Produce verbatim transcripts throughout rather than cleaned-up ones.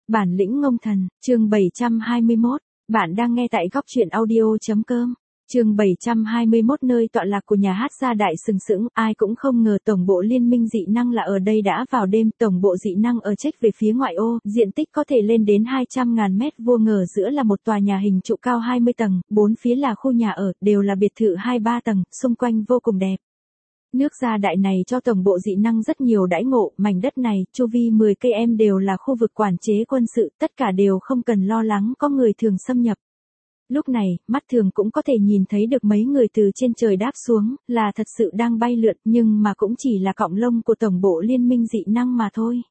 Bản lĩnh ngông thần, chương bảy trăm hai mươi mốt, bạn đang nghe tại góc truyện audio.com. Chương bảy trăm hai mươi mốt nơi tọa lạc của nhà hát gia đại sừng sững, ai cũng không ngờ tổng bộ liên minh dị năng là ở đây đã vào đêm, tổng bộ dị năng ở chếch về phía ngoại ô, diện tích có thể lên đến hai trăm ngàn mét vuông, ngờ giữa là một tòa nhà hình trụ cao hai mươi tầng, bốn phía là khu nhà ở, đều là biệt thự hai ba tầng, xung quanh vô cùng đẹp. Nước gia đại này cho tổng bộ dị năng rất nhiều đãi ngộ, mảnh đất này, chu vi mười cây em đều là khu vực quản chế quân sự, tất cả đều không cần lo lắng có người thường xâm nhập. Lúc này, mắt thường cũng có thể nhìn thấy được mấy người từ trên trời đáp xuống, là thật sự đang bay lượn, nhưng mà cũng chỉ là cọng lông của tổng bộ liên minh dị năng mà thôi.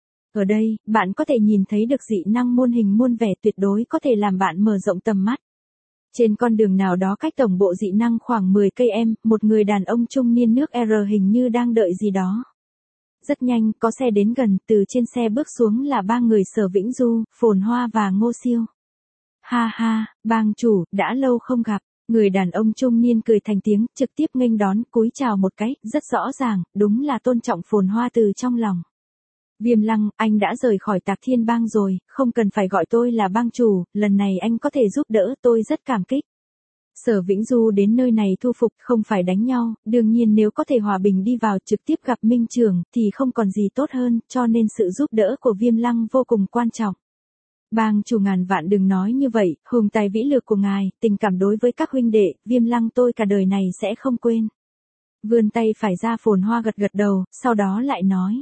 Ở đây, bạn có thể nhìn thấy được dị năng muôn hình muôn vẻ, tuyệt đối có thể làm bạn mở rộng tầm mắt. Trên con đường nào đó cách tổng bộ dị năng khoảng mười cây em, một người đàn ông trung niên nước R hình như đang đợi gì đó. Rất nhanh, có xe đến gần, từ trên xe bước xuống là ba người Sở Vĩnh Du, Phồn Hoa và Ngô Siêu. Ha ha, bang chủ, đã lâu không gặp. Người đàn ông trung niên cười thành tiếng, trực tiếp nghênh đón, cúi chào một cái, rất rõ ràng, đúng là tôn trọng Phồn Hoa từ trong lòng. Viêm Lăng, anh đã rời khỏi Tạc Thiên Bang rồi, không cần phải gọi tôi là bang chủ, lần này anh có thể giúp đỡ tôi rất cảm kích. Sở Vĩnh Du đến nơi này thu phục, không phải đánh nhau, đương nhiên nếu có thể hòa bình đi vào trực tiếp gặp Minh Trường, thì không còn gì tốt hơn, cho nên sự giúp đỡ của Viêm Lăng vô cùng quan trọng. Bang chủ ngàn vạn đừng nói như vậy, hùng tài vĩ lược của ngài, tình cảm đối với các huynh đệ, Viêm Lăng tôi cả đời này sẽ không quên. Vươn tay phải ra, Phồn Hoa gật gật đầu, sau đó lại nói.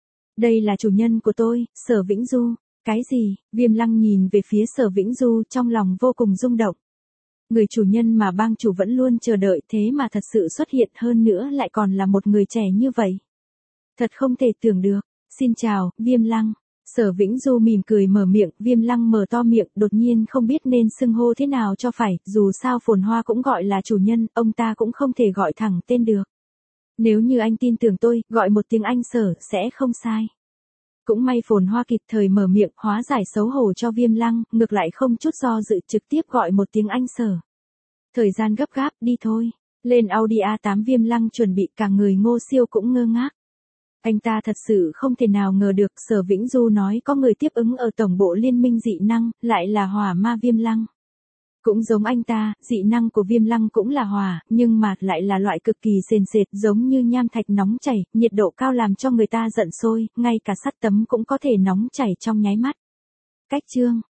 Đây là chủ nhân của tôi, Sở Vĩnh Du. Cái gì? Viêm Lăng nhìn về phía Sở Vĩnh Du, trong lòng vô cùng rung động. Người chủ nhân mà bang chủ vẫn luôn chờ đợi, thế mà thật sự xuất hiện, hơn nữa lại còn là một người trẻ như vậy. Thật không thể tưởng được. Xin chào, Viêm Lăng. Sở Vĩnh Du mỉm cười mở miệng, Viêm Lăng mở to miệng, đột nhiên không biết nên xưng hô thế nào cho phải, dù sao Phồn Hoa cũng gọi là chủ nhân, ông ta cũng không thể gọi thẳng tên được. Nếu như anh tin tưởng tôi, gọi một tiếng anh Sở, sẽ không sai. Cũng may Phồn Hoa kịp thời mở miệng, hóa giải xấu hổ cho Viêm Lăng, ngược lại không chút do dự trực tiếp gọi một tiếng anh Sở. Thời gian gấp gáp, đi thôi. Lên Audi A tám Viêm Lăng chuẩn bị, cả người Ngô Siêu cũng ngơ ngác. Anh ta thật sự không thể nào ngờ được Sở Vĩnh Du nói có người tiếp ứng ở tổng bộ liên minh dị năng, lại là hỏa ma Viêm Lăng. Cũng giống anh ta, dị năng của Viêm Lăng cũng là hỏa, nhưng mà lại là loại cực kỳ sền sệt, giống như nham thạch nóng chảy, nhiệt độ cao làm cho người ta giận sôi, ngay cả sắt tấm cũng có thể nóng chảy trong nháy mắt. Cách chương,